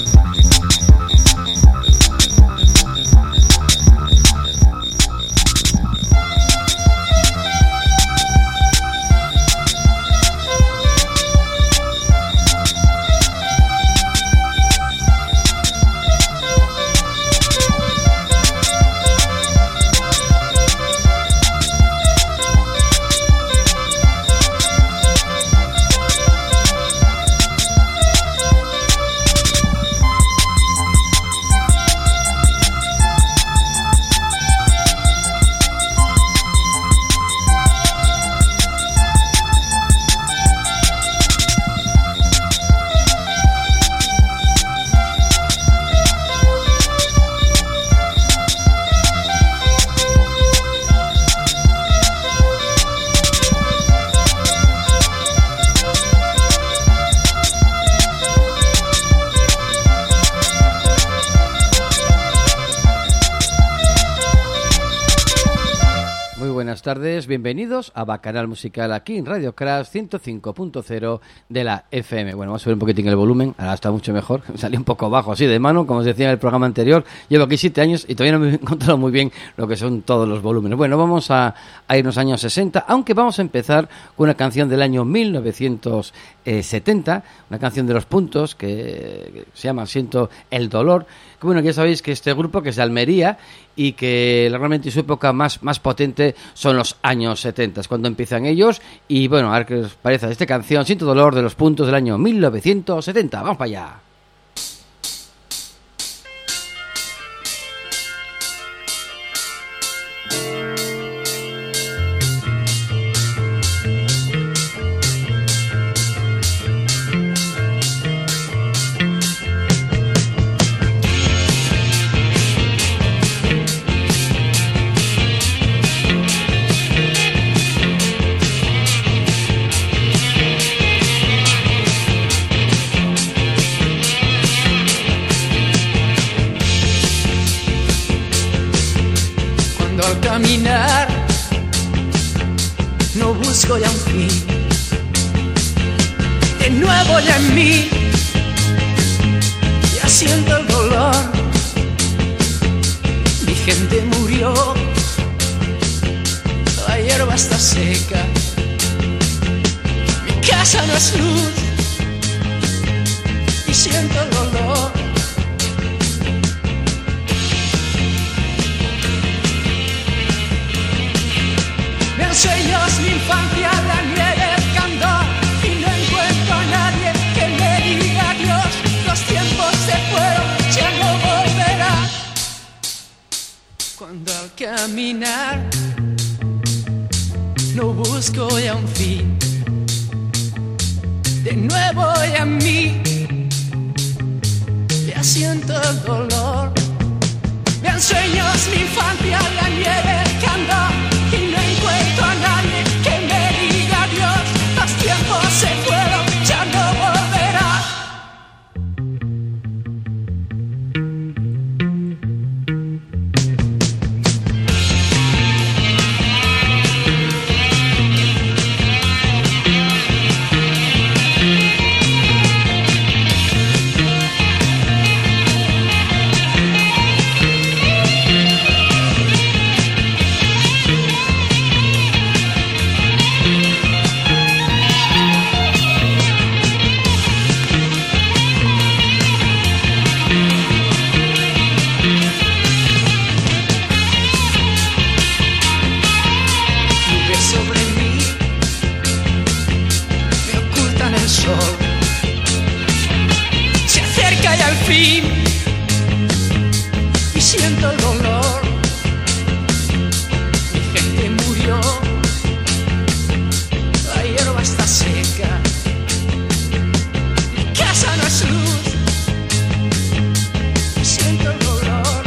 Buenas tardes, bienvenidos a Bacanal Musical aquí en Radio Crash 105.0 de la FM. Bueno, vamos a subir un poquitín el volumen, ahora está mucho mejor, salí un poco bajo así de mano, como os decía en el programa anterior. Llevo aquí 7 años y todavía no me he encontrado muy bien lo que son todos los volúmenes. Bueno, vamos a irnos años 60, aunque vamos a empezar con una canción del año 1970, una canción de Los Puntos que se llama Siento el Dolor. Que bueno, ya sabéis que este grupo, que es de Almería, y que realmente su época más potente son los años 70, es cuando empiezan ellos. Y bueno, a ver qué os parece esta canción, Siento Dolor, de Los Puntos, del año 1970. Vamos para allá. Caminar, no busco ya un fin. De nuevo ya en mí, ya siento el dolor. Mi gente murió, la hierba está seca. Mi casa no es luz y siento el dolor. Sueños, mi infancia, la nieve, el candor, y no encuentro a nadie que me diga adiós. Los tiempos se fueron, ya no volverá. Cuando al caminar no busco ya un fin, de nuevo ya en mí ya siento el dolor. Vean sueños, mi infancia, la nieve, el candor, y no encuentro a nadie que me diga adiós. Los tiempos se fueron, ya no volverá. Se acerca ya el fin y siento el dolor. Mi gente murió, la hierba está seca. Mi casa no es luz y siento el dolor.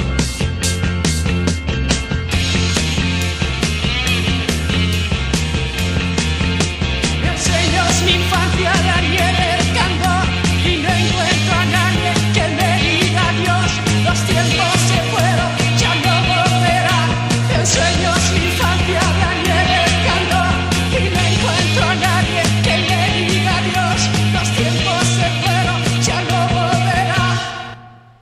Me enseñas mi infancia, la nieve, el candor, y no encuentro a nadie que me diga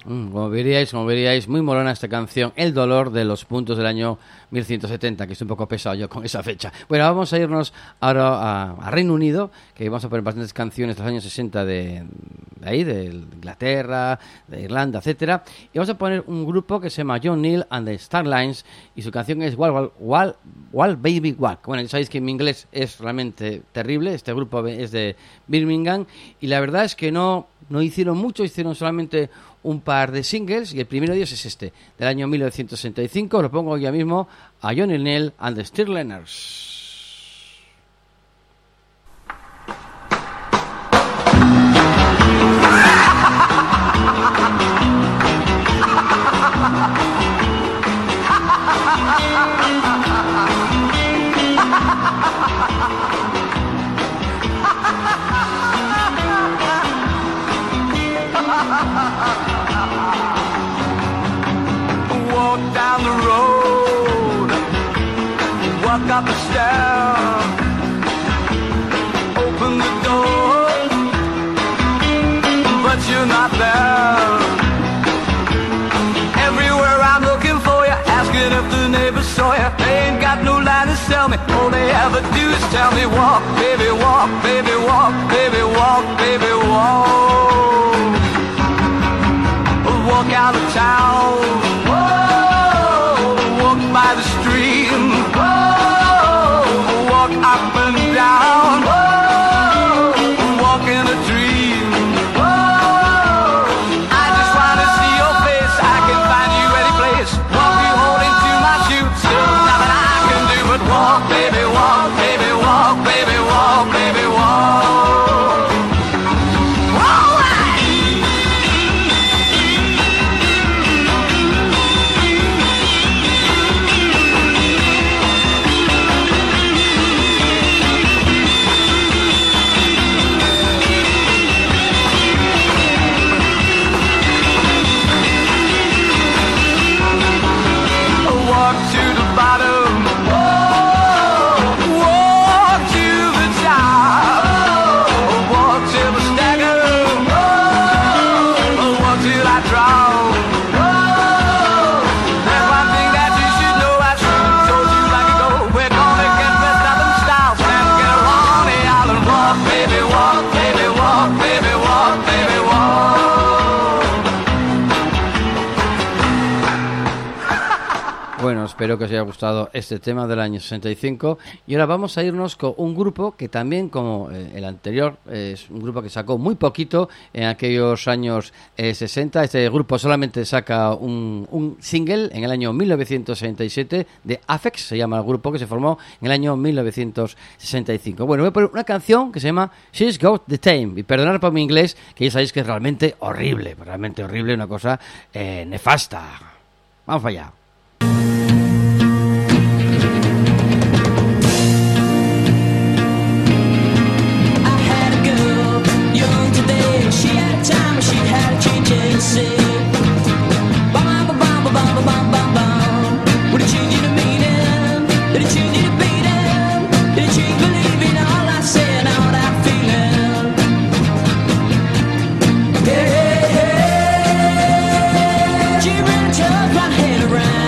Como veríais, muy molona esta canción, El dolor de los puntos del año 1170, que estoy un poco pesado yo con esa fecha. Bueno, vamos a irnos ahora a Reino Unido, que vamos a poner bastantes canciones de los años 60 de ahí, de Inglaterra, de Irlanda, etcétera. Y vamos a poner un grupo que se llama John Neal and the Starlines, y su canción es Wall Baby Walk. Bueno, ya sabéis que mi inglés es realmente terrible, este grupo es de Birmingham, y la verdad es que no hicieron mucho, hicieron solamente un par de singles, y el primero de ellos es este, del año 1965. Lo pongo ya mismo a John Neal and the Starliners. Up the stairs, open the door, but you're not there. Everywhere I'm looking for you, asking if the neighbors saw you. They ain't got no line to sell me, all they ever do is tell me, walk, baby, walk, baby, walk, baby, walk, baby, walk. Walk out of town, whoa, walk by the stream, whoa. Up and down, whoa, walk in a dream, whoa. I just wanna see your face, I can find you any place. Won't be holding to my shoes, still nothing I can do but walk, baby, walk, baby, walk, baby, walk, baby, walk. All right. Bueno, espero que os haya gustado este tema del año 65. Y ahora vamos a irnos con un grupo que también, como el anterior, es un grupo que sacó muy poquito en aquellos años 60. Este grupo solamente saca un single en el año 1967 de Aphex, se llama el grupo, que se formó en el año 1965. Bueno, voy a poner una canción que se llama She's Got the Time. Y perdonad por mi inglés, que ya sabéis que es realmente horrible, una cosa nefasta. Vamos para allá. She ran, turned my head around.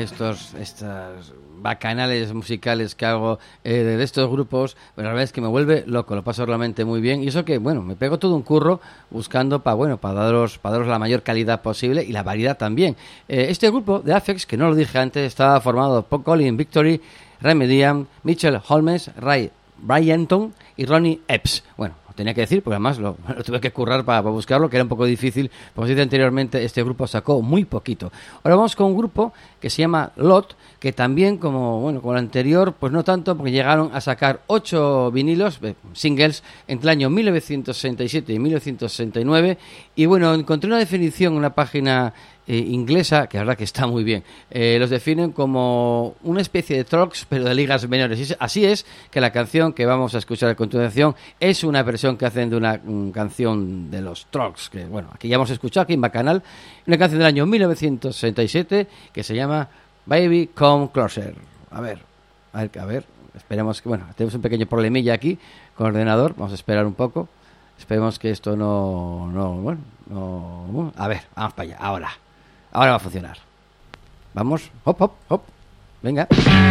que estas bacanales musicales que hago de estos grupos, pues la verdad es que me vuelve loco, lo paso realmente muy bien. Y eso que, bueno, me pego todo un curro buscando para daros la mayor calidad posible y la variedad también. Este grupo de Aphex, que no lo dije antes, estaba formado por Colin Victory, Remedian, Mitchell Holmes, Ray Bryanton y Ronnie Epps. Bueno, lo tenía que decir porque además lo tuve que currar para buscarlo, que era un poco difícil. Como se dice anteriormente, este grupo sacó muy poquito. Ahora vamos con un grupo que se llama Lot, que también, como el anterior, pues no tanto, porque llegaron a sacar 8 vinilos, singles, entre el año 1967 y 1969. Y bueno, encontré una definición en una página inglesa, que la verdad que está muy bien. Los definen como una especie de Troggs, pero de ligas menores. Y así es que la canción que vamos a escuchar a continuación es una versión que hacen de una canción de los Troggs, que bueno, aquí ya hemos escuchado aquí en Bacanal, una canción del año 1967 que se llama Baby Come Closer. A ver, esperemos que, tenemos un pequeño problemilla aquí con el ordenador, vamos a esperar un poco, esperemos que esto no, a ver, vamos para allá, ahora va a funcionar, vamos, hop, venga.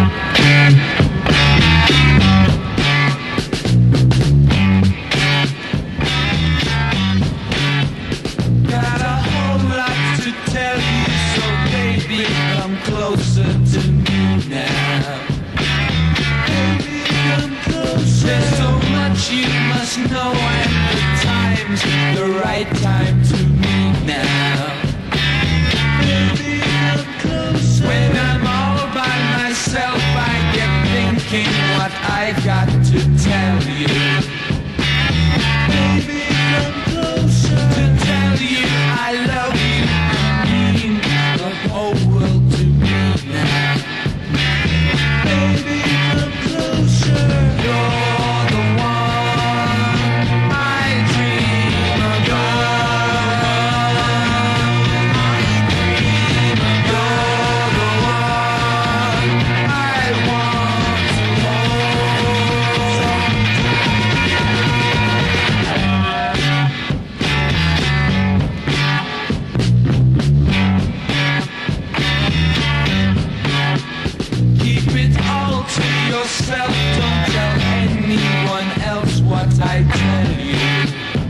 Closer to me now. Baby, come closer. There's so much you must know, and the time's the right time to meet now. Baby, come closer. When I'm all by myself, I get thinking what I got to tell you. Baby, come closer. To tell you I love you, I mean the whole world to me now. Baby, come closer. You're the one I dream about. You're the one I want to hold. Keep it all to yourself, don't tell anyone else what I tell you.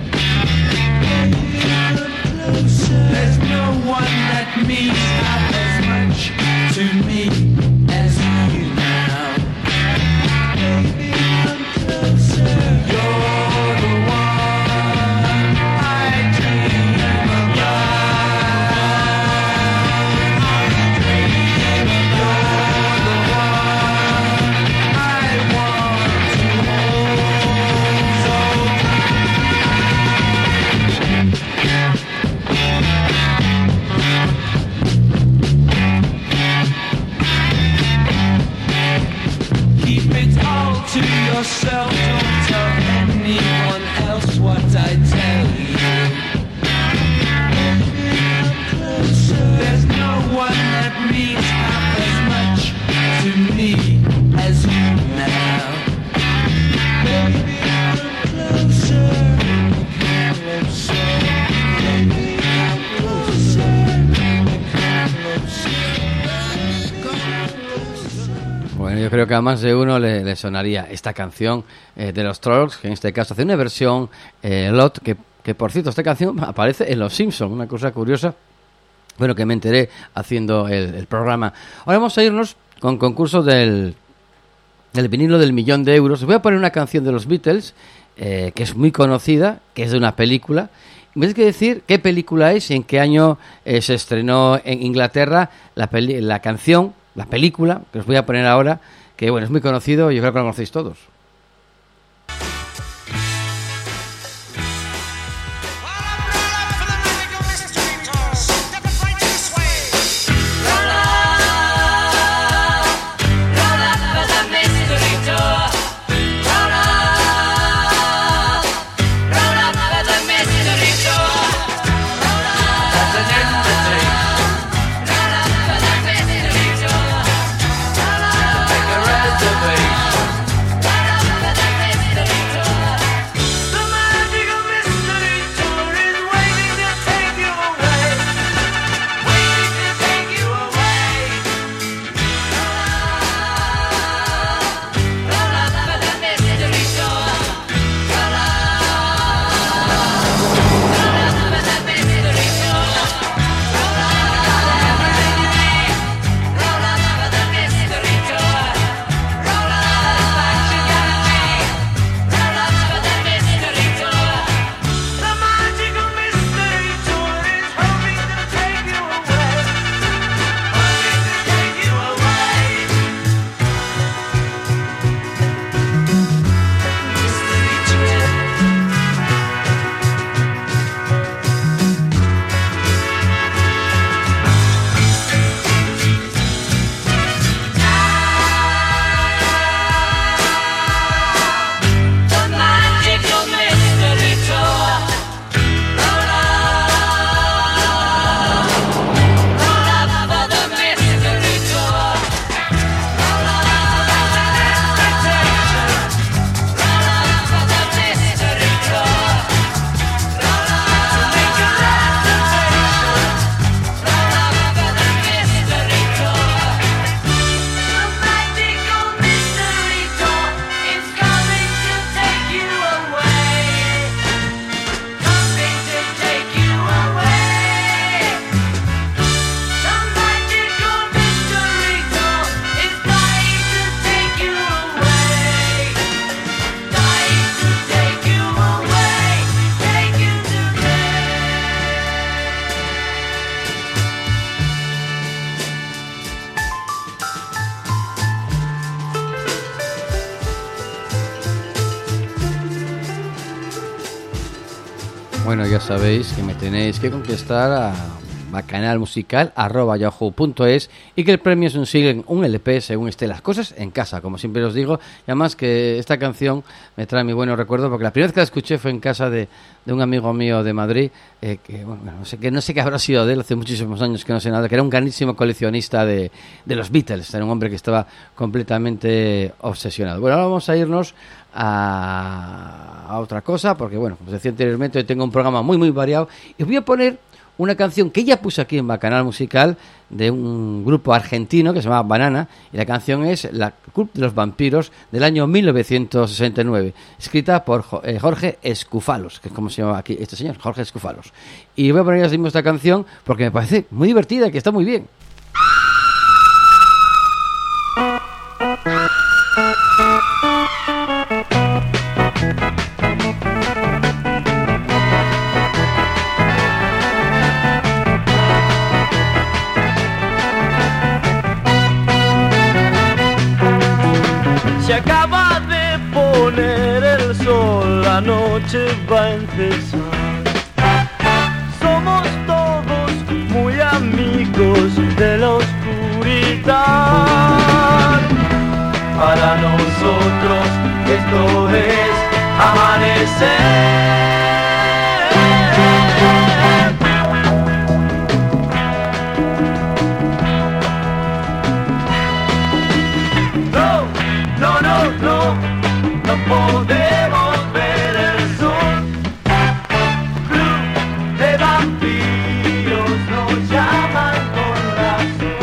There's no one that means half as much to me as you now. Baby, come closer. You're the one I dream about. You're the one I want to hold so keep it all to yourself, don't tell anyone else what I tell you. There's no one that means half as much to me as you now. Baby, come closer. Come closer. Baby, come closer. Bueno, yo creo que a más de uno le sonaría esta canción de los Trolls, que en este caso hace una versión Lot, que por cierto, esta canción aparece en Los Simpsons, una cosa curiosa, bueno, que me enteré haciendo el programa. Ahora vamos a irnos con concurso del vinilo del €1.000.000. Os voy a poner una canción de los Beatles, que es muy conocida, que es de una película. Me tienes que decir qué película es y en qué año se estrenó en Inglaterra la canción, la película, que os voy a poner ahora, que bueno, es muy conocido, yo creo que lo conocéis todos. Make a reservation. Bueno, ya sabéis que me tenéis que contestar a bacanalmusical@yahoo.es y que el premio es un single, un LP, según esté las cosas en casa, como siempre os digo. Y además que esta canción me trae muy buenos recuerdos, porque la primera vez que la escuché fue en casa de un amigo mío de Madrid, que bueno, no sé qué habrá sido de él, hace muchísimos años que no sé nada, que era un grandísimo coleccionista de los Beatles, era un hombre que estaba completamente obsesionado. Bueno, ahora vamos a irnos a otra cosa, porque bueno, como os decía anteriormente, hoy tengo un programa muy muy variado y os voy a poner una canción que ya puse aquí en Bacanal Musical de un grupo argentino que se llama Banana, y la canción es La Club de los Vampiros del año 1969, escrita por Jorge Escufalos, que es como se llama aquí este señor, Jorge Escufalos. Y voy a poner así esta canción porque me parece muy divertida y que está muy bien. Se acaba de poner el sol, la noche va a empezar. Somos todos muy amigos de la oscuridad. Para nosotros esto es amanecer. No podemos ver el sol. Club de vampiros nos llaman con razón.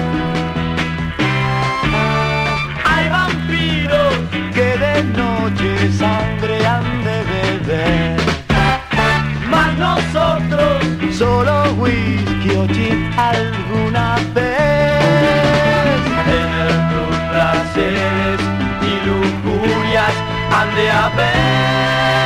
Hay vampiros que de noche sangre han de beber, mas nosotros solo whisky o gin alguna vez. En el club placeres y lujurias han de haber.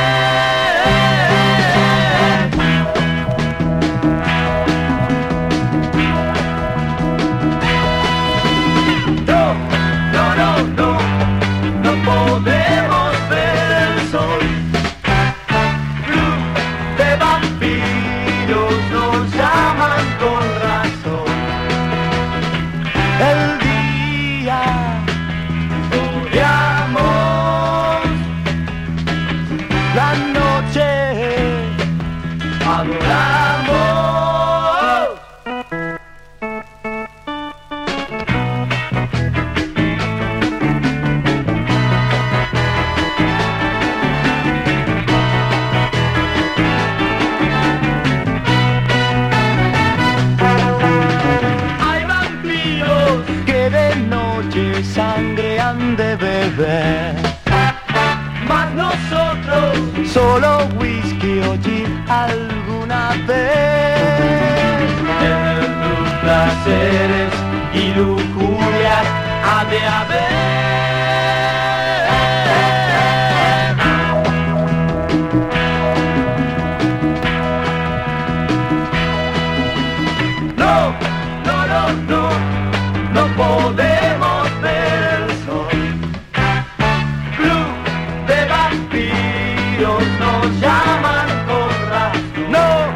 No podemos ver el sol. Club de vampiros nos llaman con razón. El día odiamos, la noche adoramos. Hay vampiros que de noche sangre han de beber, mas nosotros solo whisky o gin alguna vez. En el club placeres y lujurias ha de haber. No podemos ver el sol. Club de vampiros nos llaman con razón.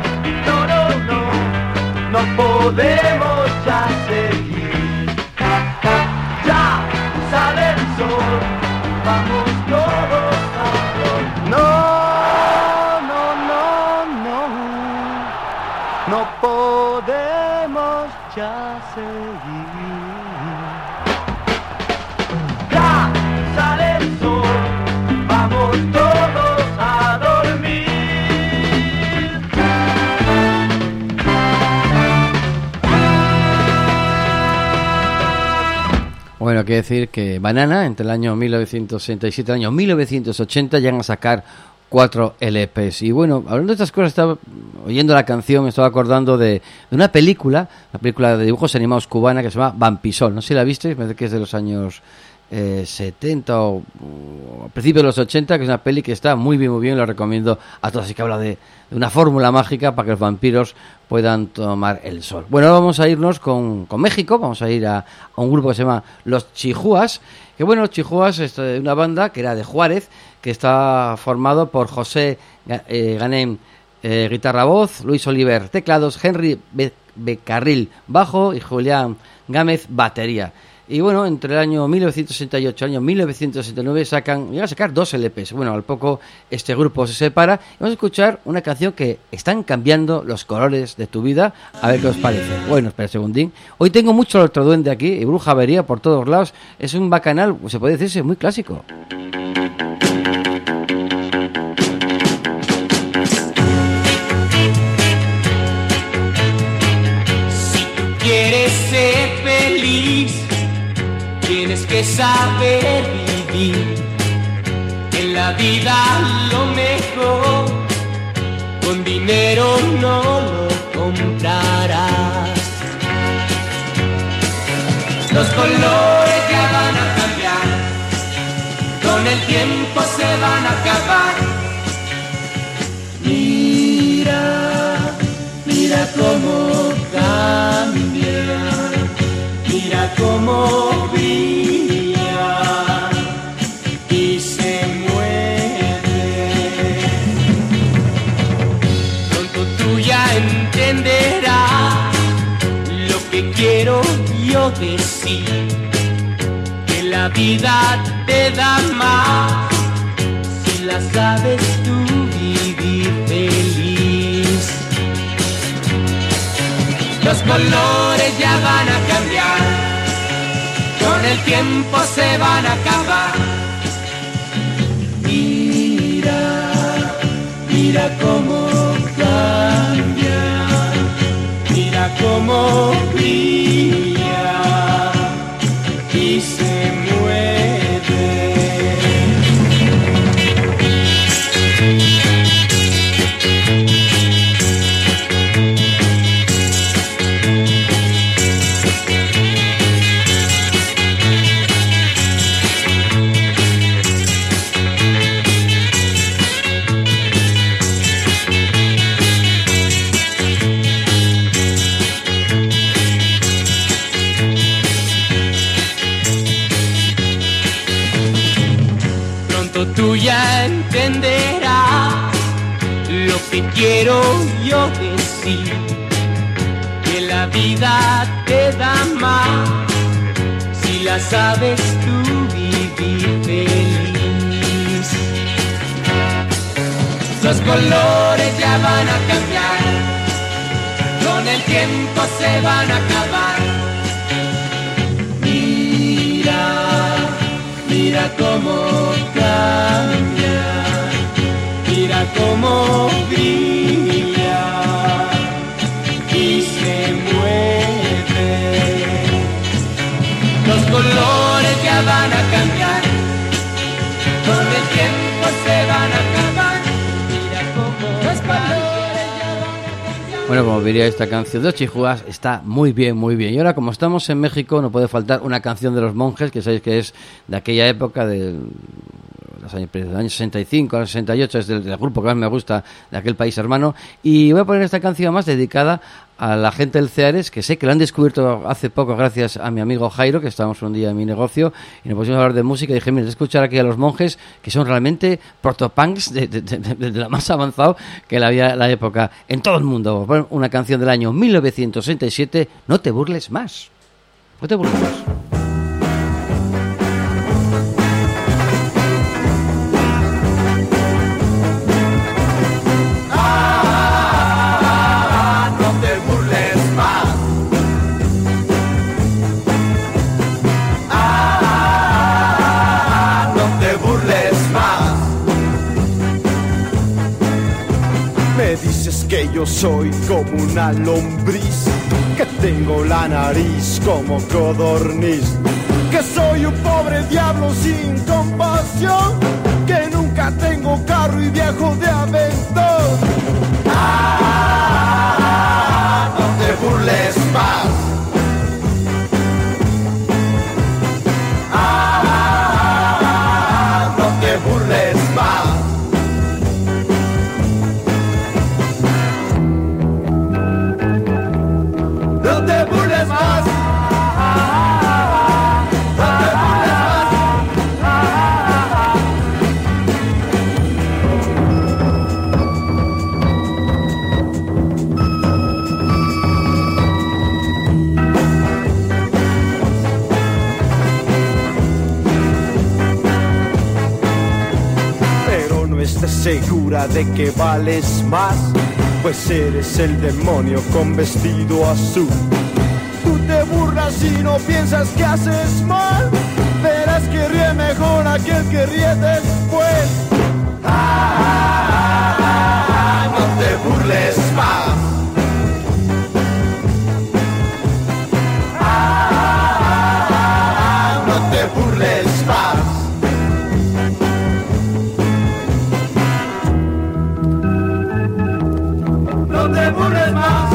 No podemos ya seguir. Ya sale el sol, vamos todos a dormir. No podemos ya seguir. Ya sale el sol, vamos todos a dormir. Bueno, quiere decir que Banana, entre el año 1967 y el año 1980, llegan a sacar 4 LPs. Y bueno, hablando de estas cosas, estaba oyendo la canción, me estaba acordando de una película de dibujos animados cubana que se llama Vampisol. No sé si la viste, me parece que es de los años 70 o a principios de los 80, que es una peli que está muy bien, lo recomiendo a todos. Así que habla de una fórmula mágica para que los vampiros puedan tomar el sol. Bueno, ahora vamos a irnos con México, vamos a ir a un grupo que se llama Los Chihuas, que bueno, Los Chihuas es una banda que era de Juárez, que está formado por José Ganem guitarra voz, Luis Oliver teclados, Henry Becarril bajo y Julián Gámez batería. Y bueno, entre el año 1968 y el año 1969 llegan a sacar 2 LPs. Bueno, al poco este grupo se separa. Vamos a escuchar una canción que están cambiando los colores de tu vida. A ver qué os parece. Bueno, espera un segundín. Hoy tengo mucho otro duende aquí y bruja avería por todos lados. Es un bacanal, se puede decirse, muy clásico. Si tú quieres ser feliz, tienes que saber vivir. En la vida lo mejor, con dinero no lo comprarás. Los colores ya van a cambiar, con el tiempo se van a acabar. Mira, mira cómo cambia, mira cómo brilla y se mueve. Pronto tú ya entenderás lo que quiero yo decir, que la vida te da más si la sabes tú vivir feliz. Los colores ya van a cambiar, con el tiempo se van a acabar. Mira, mira cómo cambia, mira cómo brilla y se mueve. Tú ya entenderás lo que quiero yo decir, que la vida te da más si la sabes tú vivir feliz. Los colores ya van a cambiar, con el tiempo se van a acabar. Mira, mira cómo cambia, mira cómo brilla y se mueve. Los colores ya van a cambiar, con el tiempo se van a acabar. Mira cómo los colores ya van a cambiar. Bueno, como diría esta canción de Chihuahua, está muy bien, muy bien. Y ahora, como estamos en México, no puede faltar una canción de Los Monjes, que sabéis que es de aquella época del año 65 al 68, es del grupo que más me gusta de aquel país hermano. Y voy a poner esta canción más dedicada a la gente del Ceares, que sé que lo han descubierto hace poco gracias a mi amigo Jairo, que estábamos un día en mi negocio y nos pusimos a hablar de música y dije, mira, escuchar aquí a Los Monjes, que son realmente protopunks de lo más avanzado que había la época en todo el mundo. Bueno, una canción del año 1967, No te burles más. No te burles más. Que yo soy como una lombriz, que tengo la nariz como codorniz, que soy un pobre diablo sin compasión, que nunca tengo carro y viejo de aventón. No te burles más. No te burles más. estés segura de que vales más, pues eres el demonio con vestido azul. Tú te burlas y no piensas que haces mal, verás que ríe mejor aquel que ríe después. No te burles más. No te burles más. No te burles más.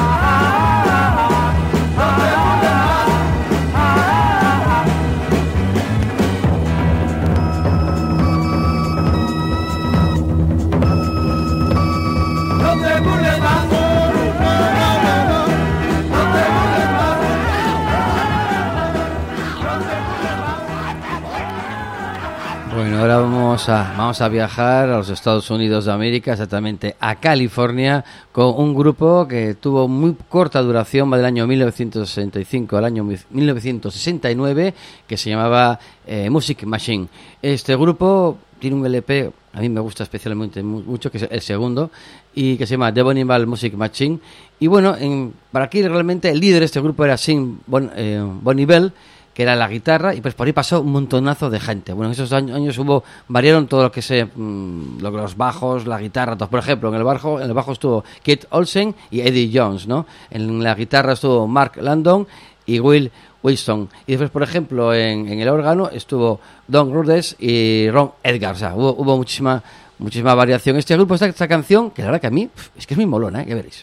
Bueno, ahora vamos a viajar a los Estados Unidos de América, exactamente a California, con un grupo que tuvo muy corta duración, va del año 1965 al año 1969, que se llamaba Music Machine. Este grupo tiene un LP, a mí me gusta especialmente mucho, que es el segundo, y que se llama The Bonneville Music Machine. Y bueno, para aquí realmente el líder de este grupo era Sim Bonneville, que era la guitarra, y pues por ahí pasó un montonazo de gente. Bueno, en esos años variaron todo lo que los bajos, la guitarra, todo. Por ejemplo, en el bajo estuvo Keith Olsen y Eddie Jones, ¿no? En la guitarra estuvo Mark Landon y Will Wilson. Y después, por ejemplo, en el órgano estuvo Don Rhodes y Ron Edgar. O sea, hubo muchísima variación. Este grupo, esta canción, que la verdad que a mí es que es muy molona, ya veréis.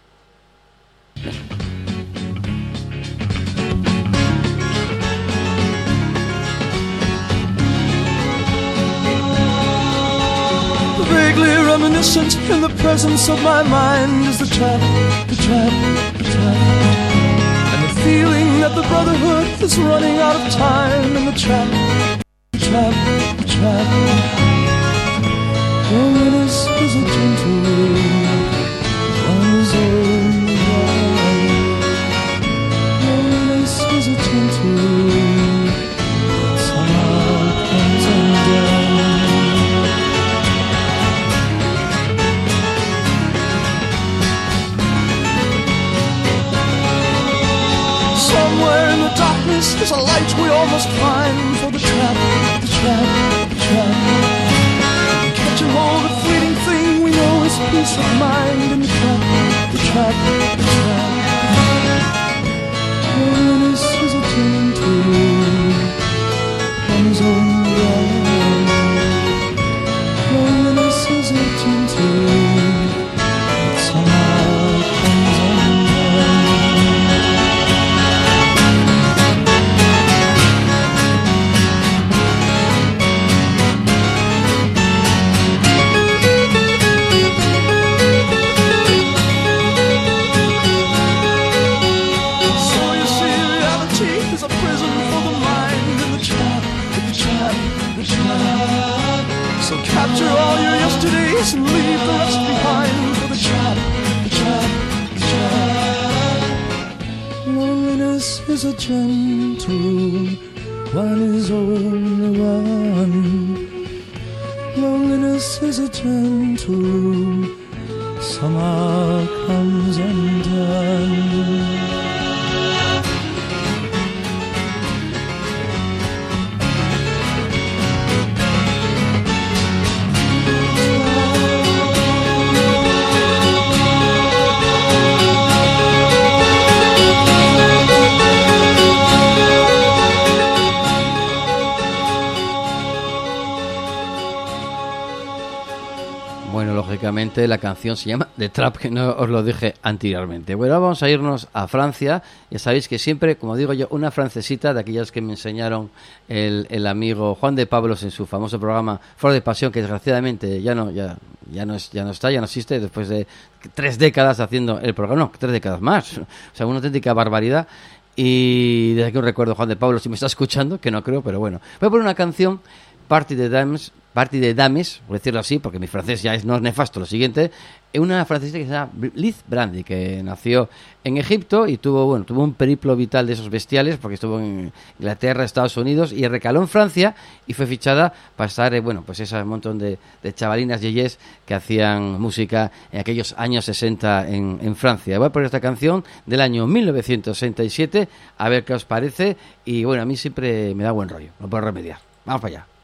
Vaguely reminiscent in the presence of my mind is the trap. And the feeling that the brotherhood is running out of time in the trap. Loneliness is a gentle on his own ride. Loneliness is a gentle somehow comes undone. Somewhere in the darkness there's a light we all must find for the trap. Catching hold of fleeting thing we know is peace of mind in the trap. Loneliness is a gentle on his own ride. Loneliness is a gentle that somehow comes undone. So capture all your yesterdays and leave the rest behind for the trap. Loneliness is a gentle one is only one. Loneliness is a gentle somehow comes undone. Lógicamente la canción se llama The Trap, que no os lo dije anteriormente. Bueno, vamos a irnos a Francia. Ya sabéis que siempre, como digo yo, una francesita de aquellas que me enseñaron el amigo Juan de Pablos en su famoso programa Flor de Pasión, que desgraciadamente ya no existe después de 3 décadas haciendo el programa. No, 3 décadas más. O sea, una auténtica barbaridad. Y desde aquí un recuerdo, Juan de Pablos, si me está escuchando, que no creo, pero bueno. Voy a poner una canción, Party de Dames, por decirlo así, porque mi francés no es nefasto. Lo siguiente, una francesa que se llama Liz Brandy, que nació en Egipto y tuvo un periplo vital de esos bestiales, porque estuvo en Inglaterra, Estados Unidos, y recaló en Francia y fue fichada para estar, pues ese montón de chavalinas yeyes que hacían música en aquellos años 60 en Francia. Voy a poner esta canción del año 1967, a ver qué os parece, y bueno, a mí siempre me da buen rollo, no puedo remediar. Vamos para allá.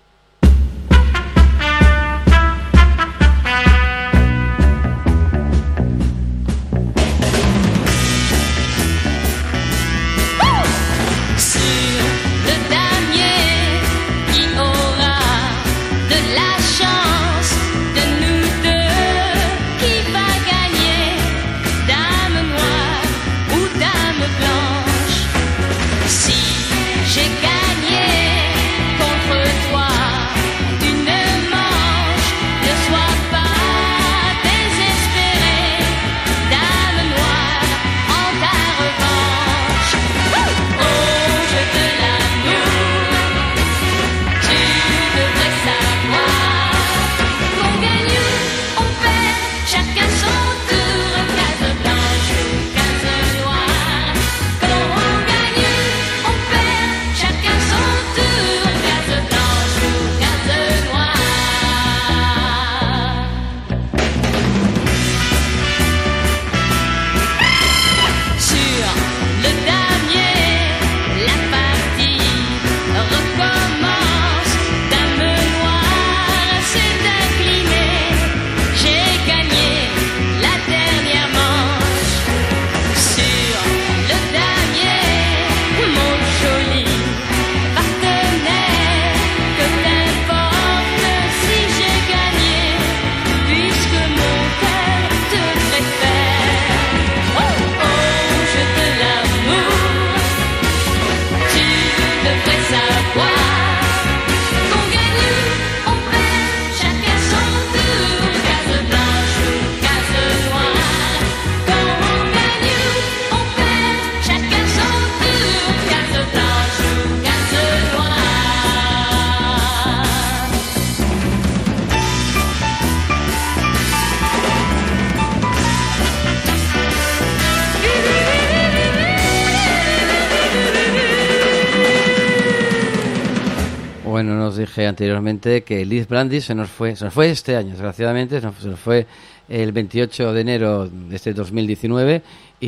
Bueno, nos dije anteriormente que Liz Brandy se nos fue este año, desgraciadamente, se nos fue el 28 de enero de este 2019,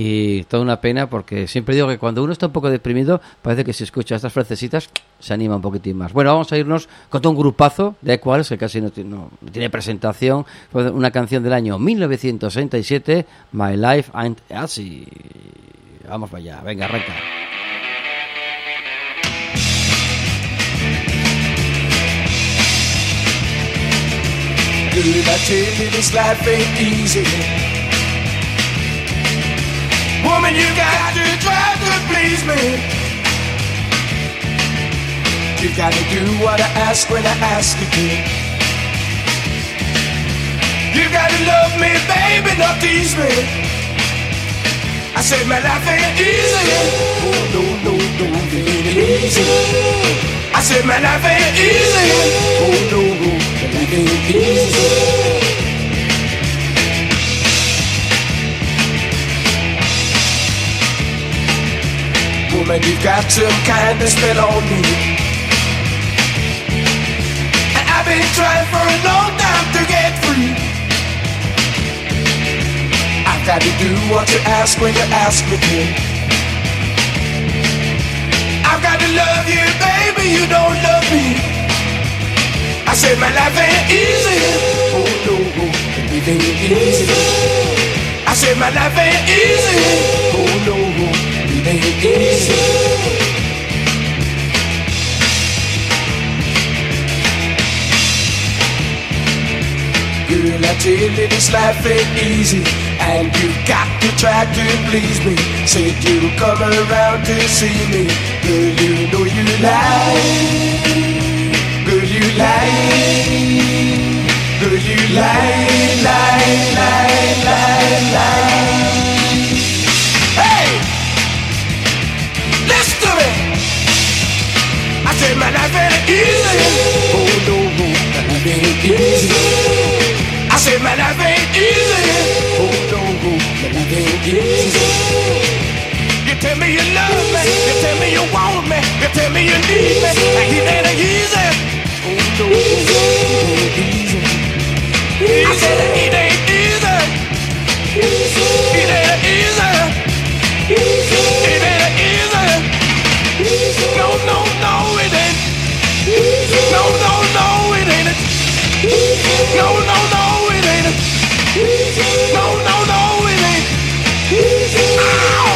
y toda una pena, porque siempre digo que cuando uno está un poco deprimido, parece que si escucha estas frasecitas se anima un poquitín más. Bueno, vamos a irnos con todo un grupazo de Equals, que casi no tiene presentación, una canción del año 1967, My Life Ain't Easy. Vamos para allá, venga, arranca. Girl, I tell you this life ain't easy. Woman, you got to try to please me. You gotta do what I ask when I ask you to. You gotta love me, baby, not tease me. I said my life ain't easy. Oh, no, it ain't easy. I said my life ain't easy. Oh, no, it ain't easy. Woman, you got some kind of spell on me, and I've been trying for a long time to get free. I've got to do what you ask when you ask me to. I've got to love you, baby, you don't love me. I said my life ain't easy. Oh no, it ain't easy. I said my life ain't easy. Oh no, it ain't easy. Girl, I tell you this life ain't easy, and you got to try to please me. Said you'll come around to see me. Girl, you know you lie. Girl, you lie. Girl, you lie, lie, lie, lie, lie. Hey! Listen to me! I said my life ain't easy. Oh no, my life ain't easy. I said my life ain't easy. You tell me you want me, you tell me you need me. It ain't easy. Oh no, it ain't easy. I said it ain't easy. It ain't easy. It ain't easy. No, no, no, it ain't. No, no, no, it ain't. No, no, no, it ain't. No, no, no, it ain't. Ow!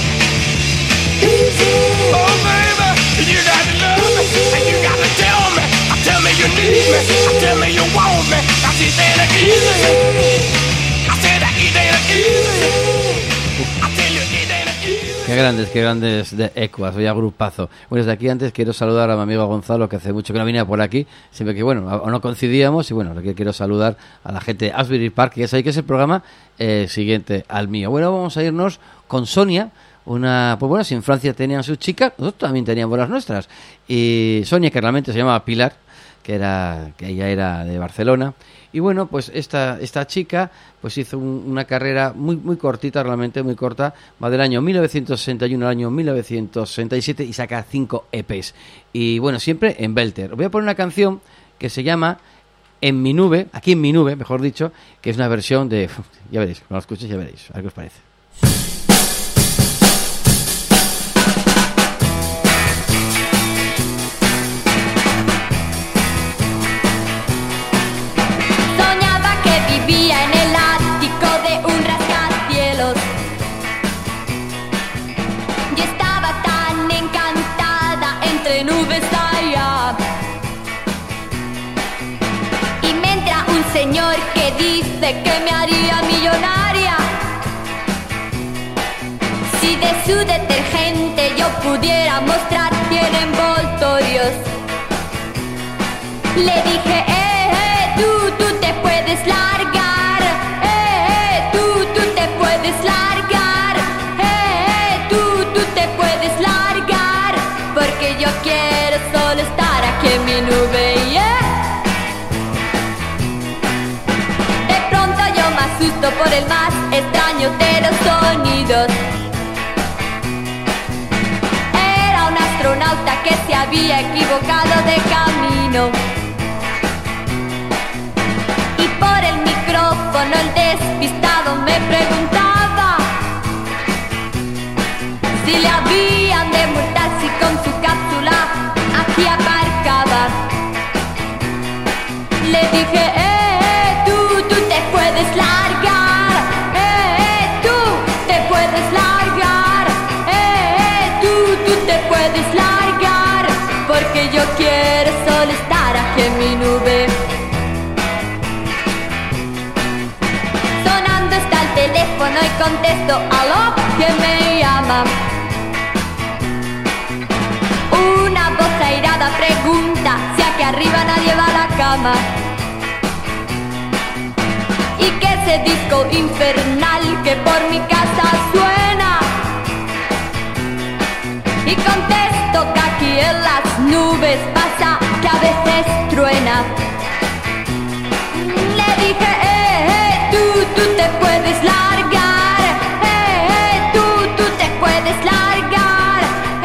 Oh, baby, you got to love me, and you got to tell me you need me, tell me you want me. I said that it ain't easy. I said that it ain't easy. I tell you it ain't easy. Qué grandes de Ecuas, vaya grupazo. Bueno, desde aquí antes quiero saludar a mi amigo Gonzalo, que hace mucho que no venía por aquí, siempre que, bueno, o no coincidíamos, y bueno, lo que quiero saludar a la gente de Asbury Park, que ya sabéis que es el programa siguiente al mío. Bueno, vamos a irnos con Sonia, pues bueno, si en Francia tenían sus chicas, nosotros también teníamos las nuestras. Y Sonia, que realmente se llamaba Pilar, que ella era de Barcelona. Y bueno, pues esta chica pues hizo una carrera muy cortita, realmente muy corta, va del año 1961 al año 1967 y saca 5 EPs. Y bueno, siempre en Belter. Os voy a poner una canción que se llama En mi nube, aquí en mi nube, mejor dicho, que es una versión de... Ya veréis, cuando la escuchéis ya veréis, a ver qué os parece. Vivía en el ático de un rascacielos. Yo estaba tan encantada entre nubes allá. Y me entra un señor que dice que me haría millonaria si de su detergente yo pudiera mostrar 100 envoltorios. Le dije, tú te puedes largar, tú te puedes largar, tú te puedes largar, porque yo quiero solo estar aquí en mi nube, yeah. De pronto yo me asusto por el más extraño de los sonidos. Era un astronauta que se había equivocado de camino. Por el micrófono el despistado me preguntaba si le habían de multar si con su cápsula aquí aparcaba. Le dije, tú te puedes largar, tú te puedes largar, tú te puedes largar, porque yo quiero solo estar aquí en mi nube. Teléfono y contesto, aló, ¿quién me llama? Una voz airada pregunta si aquí arriba nadie va a la cama. ¿Y qué ese disco infernal que por mi casa suena? Y contesto que aquí en las nubes pasa que a veces truena. Le dije, tú te puedes largar, tú te puedes largar,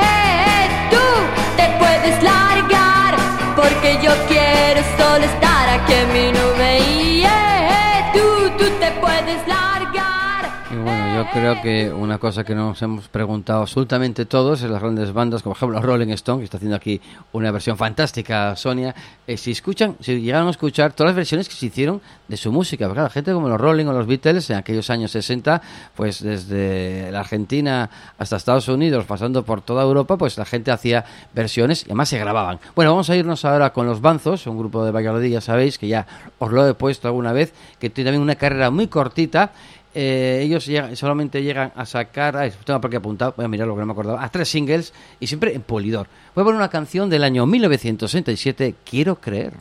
tú te puedes largar, porque yo quiero solo estar aquí en mi nube, y tú te puedes largar. Y bueno, yo creo que una cosa que nos hemos preguntado absolutamente todos en las grandes bandas, como por ejemplo Rolling Stone, que está haciendo aquí una versión fantástica, Sonia, si llegaron a escuchar todas las versiones que se hicieron de su música, porque claro, gente como los Rolling o los Beatles en aquellos años 60, pues desde la Argentina hasta Estados Unidos, pasando por toda Europa, pues la gente hacía versiones y además se grababan. Bueno, vamos a irnos ahora con los Banzos, un grupo de Valladolid, ya sabéis, que ya os lo he puesto alguna vez, que tiene también una carrera muy cortita. Ellos solamente llegan a sacar, tengo por aquí apuntado, voy a mirar lo que no me acordaba, a 3 singles y siempre en Polydor. Voy a poner una canción del año 1967, Quiero creer.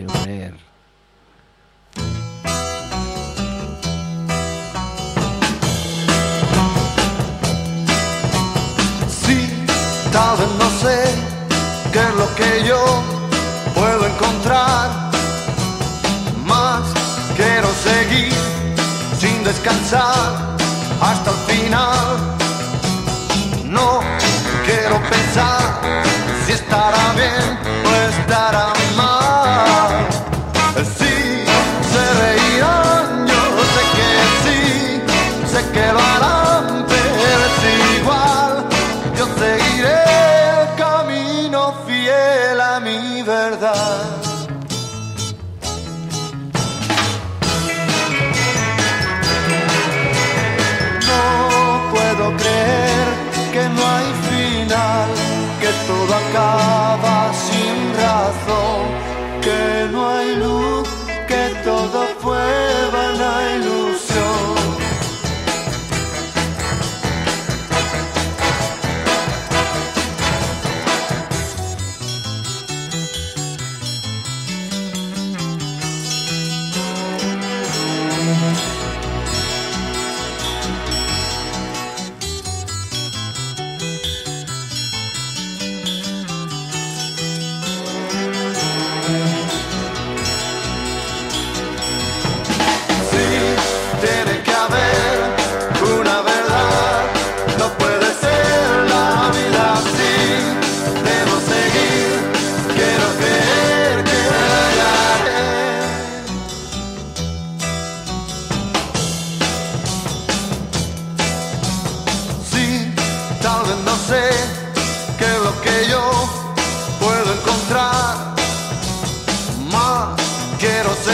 Sí, tal vez no sé qué es lo que yo puedo encontrar, más quiero seguir sin descansar hasta el final. No quiero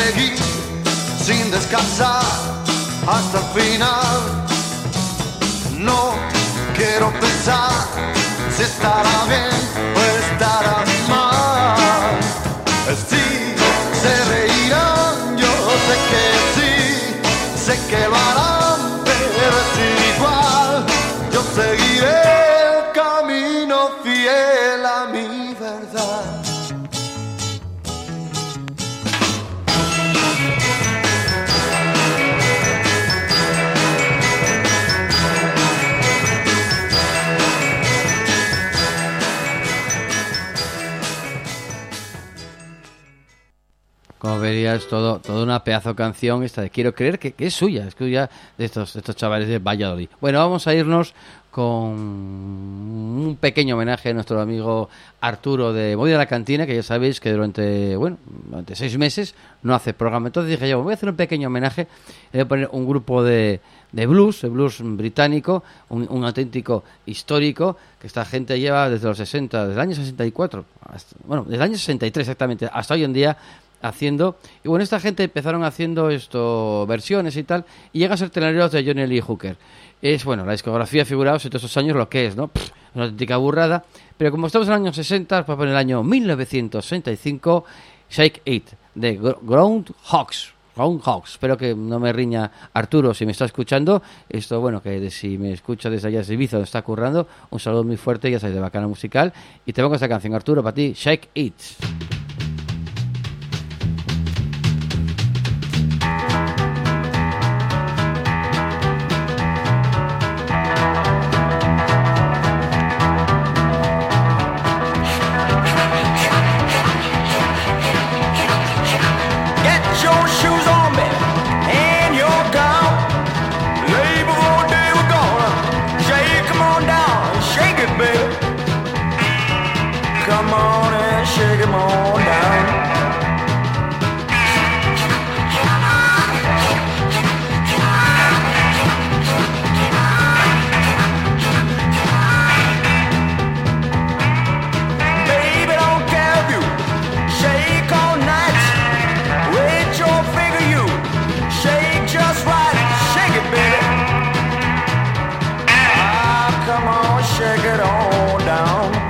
seguir sin descansar hasta el final. No quiero pensar si estará bien o estará mal. Sí, se reirán, yo sé que sí, sé que lo harán, pero es igual. Yo seguiré el camino fiel a mi verdad. Como verías, toda una pedazo de canción esta de Quiero creer que es suya de estos chavales de Valladolid. Bueno, vamos a irnos con un pequeño homenaje a nuestro amigo Arturo de Movida la Cantina, que ya sabéis que durante 6 meses no hace programa. Entonces dije yo, voy a hacer un pequeño homenaje, voy a poner un grupo de blues británico, un auténtico histórico, que esta gente lleva desde los 60, desde el año 64, desde el año 63 exactamente, hasta hoy en día, haciendo. Y bueno, esta gente empezaron haciendo versiones y tal, y llega a ser teloneros de Johnny Lee Hooker. Es, bueno, la discografía, figuraos en todos esos años lo que es, ¿no? Una auténtica burrada. Pero como estamos en el año 60, pues en el año 1965, Shake It, de Groundhogs. Espero que no me riña Arturo si me está escuchando. Esto, bueno, que si me escucha desde allá de Ibiza, donde está currando, un saludo muy fuerte, ya sabéis, de Bacana Musical. Y te pongo esta canción, Arturo, para ti, Shake It. Come on and shake 'em on down. Baby, don't care if you shake all night. With your finger you shake just right. Shake it, baby. Ah, come on, shake it on down.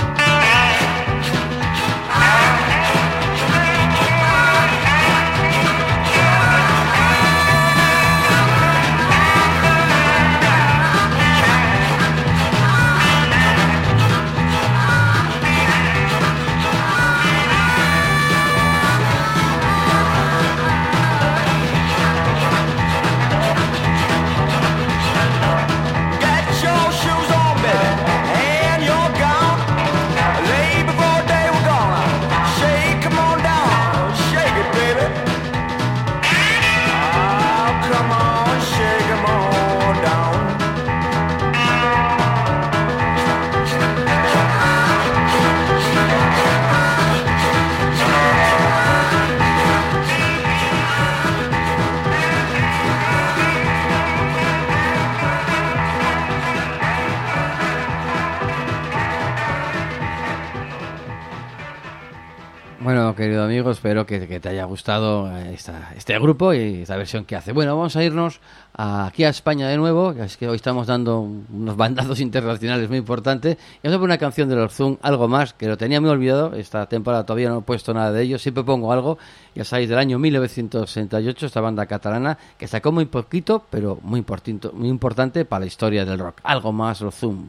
Bueno, querido amigo, espero que te haya gustado este grupo y esta versión que hace. Bueno, vamos a irnos aquí a España de nuevo, es que hoy estamos dando unos bandazos internacionales muy importantes. Y vamos a poner una canción de los Zoom, Algo Más, que lo tenía muy olvidado. Esta temporada todavía no he puesto nada de ello, siempre pongo algo. Ya sabéis, del año 1968, esta banda catalana que sacó muy poquito, pero muy importante para la historia del rock. Algo Más, los Zoom.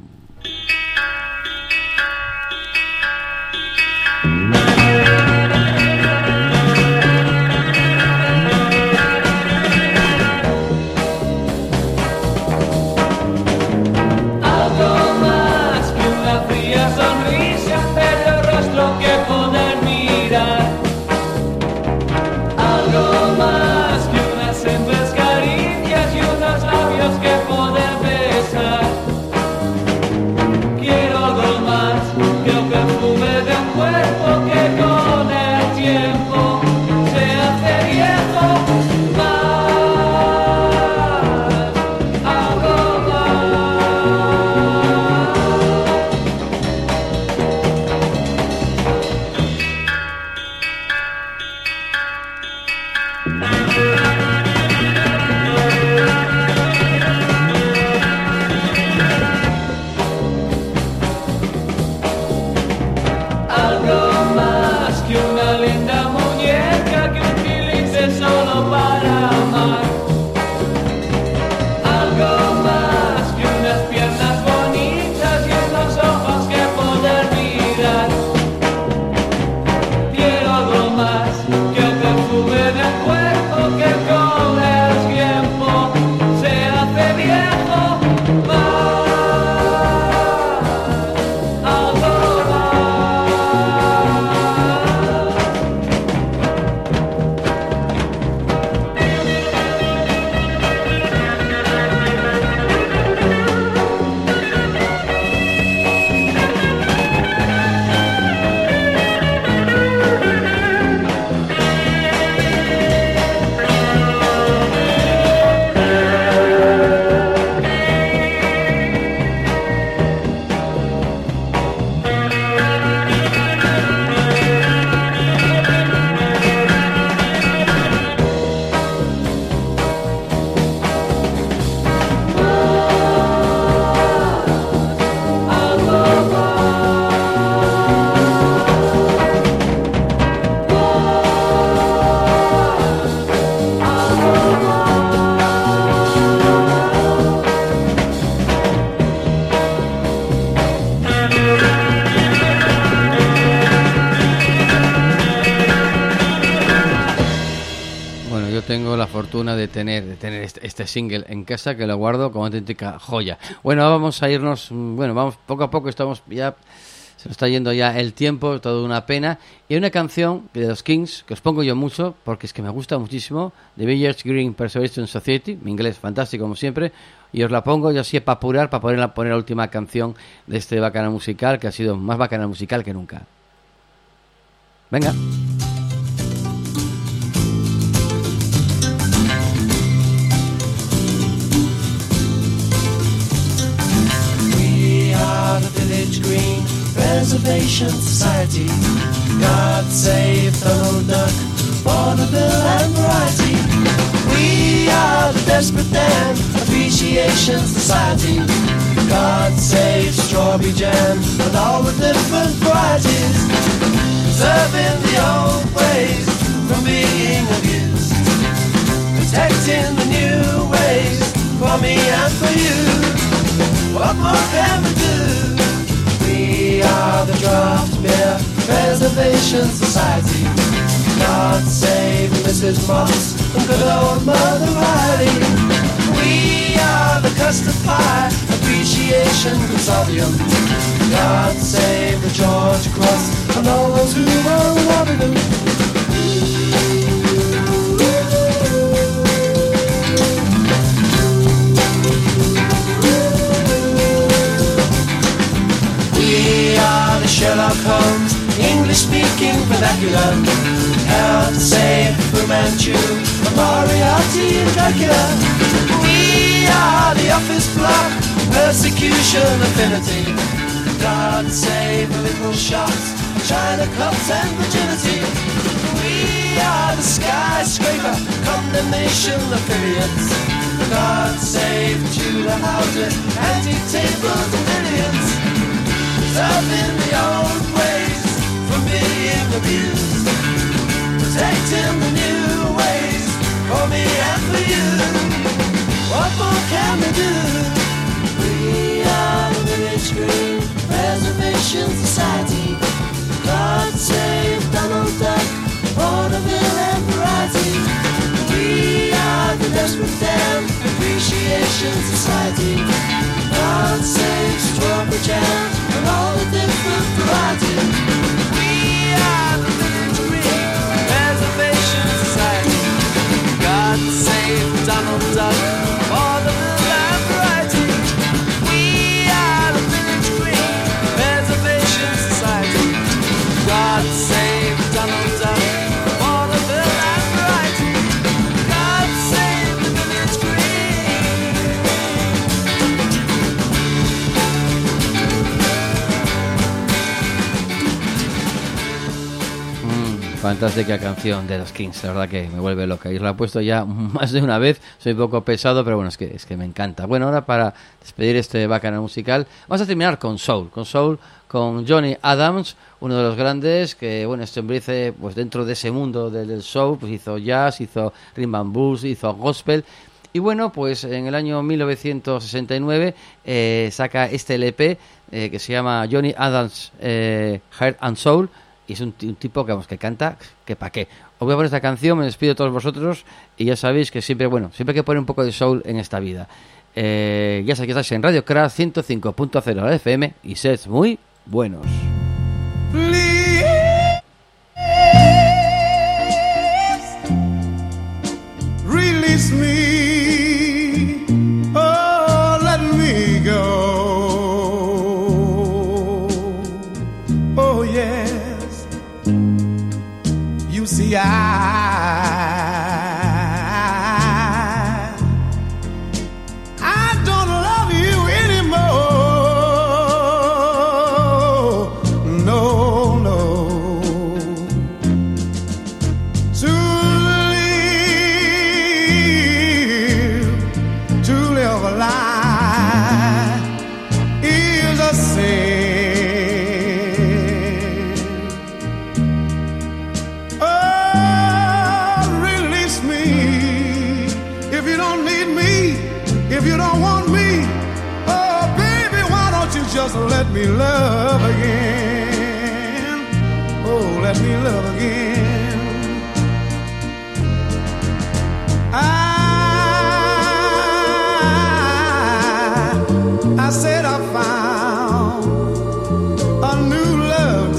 Algo más que una linda muñeca que utilice solo para amar. Algo más que unas piernas bonitas y unos ojos que poder mirar. Quiero algo más que el perfume del cuerpo que con el tiempo se hace viejo. Más, algo más. Bueno, yo tengo la fortuna de tener este single en casa, que lo guardo como auténtica joya. Bueno, vamos a irnos, vamos poco a poco, estamos ya, se nos está yendo ya el tiempo, todo una pena. Y hay una canción de los Kings que os pongo yo mucho, porque es que me gusta muchísimo, The Village Green Preservation Society, mi inglés fantástico como siempre, y os la pongo yo así para apurar, para poner la última canción de este Bacanal Musical, que ha sido más Bacanal Musical que nunca. Venga. We are the Village Green Preservation Society. God save Donald Duck, Vaudeville and variety. We are the Desperate Dan Appreciation Society. God save Strawberry Jam and all the different varieties. Preserving the old ways from being abused. Protecting the new ways for me and for you. What more can we do? We are the Draft Beer Preservation Society. God save Mrs. Moss and good old Mother Riley. We are the Custard Pie Appreciation Consortium. God save the George Cross and all those who are loving them. We are the Sherlock Holmes English-speaking vernacular. God save Fu Manchu, Moriarty and Dracula. We are the Office Block Persecution Affinity. God save little shots, China cups and virginity. We are the Skyscraper Condemnation Affiliates. God save Tudor houses, antique tables and billiards. Preserving the old ways from being abused. Protecting the new ways for me and for you. What more can we do? We are the Village Green Preservation Society. God save Donald Duck, Vaudeville and variety. We are the Desperate Dan Appreciation Society. God save Strawberry Jam and all the different varieties. We are the Village Green Preservation Society. God save Donald Duck, Vaudeville and variety. We are the Village Green Preservation Society. God save Donald Duck, Vaudeville and variety. God save the Village Green. Fantástica canción de los Kings, la verdad que me vuelve loca. Y os la he puesto ya más de una vez, soy un poco pesado, pero bueno, es que me encanta. Bueno, ahora para despedir este Bacanal musical, vamos a terminar con Soul, con Johnny Adams, uno de los grandes, que bueno, este hombre dice, pues dentro de ese mundo del soul, pues hizo jazz, hizo rhythm and blues, hizo gospel. Y bueno, pues en el año 1969 saca este LP que se llama Johnny Adams Heart and Soul. Y es un tipo que canta, que pa' qué. Os voy a poner esta canción, me despido de todos vosotros. Y ya sabéis que siempre hay que poner un poco de soul en esta vida. Ya sabéis que estáis en Radio Crash 105.0 la FM y sed muy buenos. Release me, oh, let me go. Oh, yes. You see, I don't love you anymore. No, no. To live a lie is a sin. Oh, release me if you don't need me, if you don't want me. Oh, baby, why don't you just let me love again? Oh, let me love again. I said I found a new love,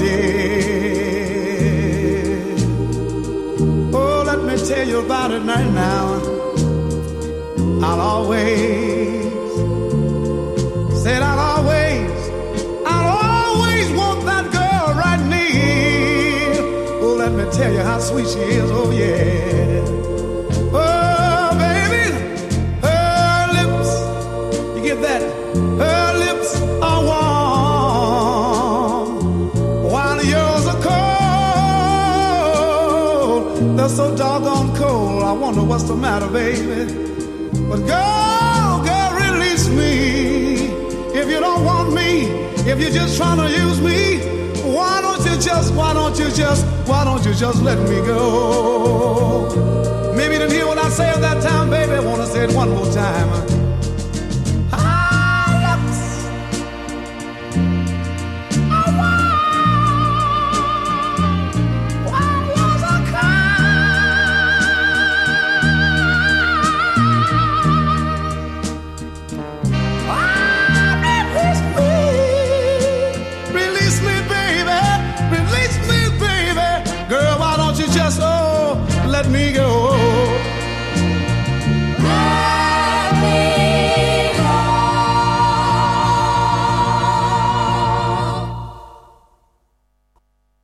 dear. Oh, let me tell you about it right now. I'll always want that girl right near. Oh, let me tell you how sweet she is, oh yeah. Oh, baby, her lips, you get that? Her lips are warm, while yours are cold. They're so doggone cold, I wonder what's the matter, baby. But girl, release me. If you don't want me, if you're just trying to use me, why don't you just let me go? Maybe you didn't hear what I said that time, baby. I want to say it one more time.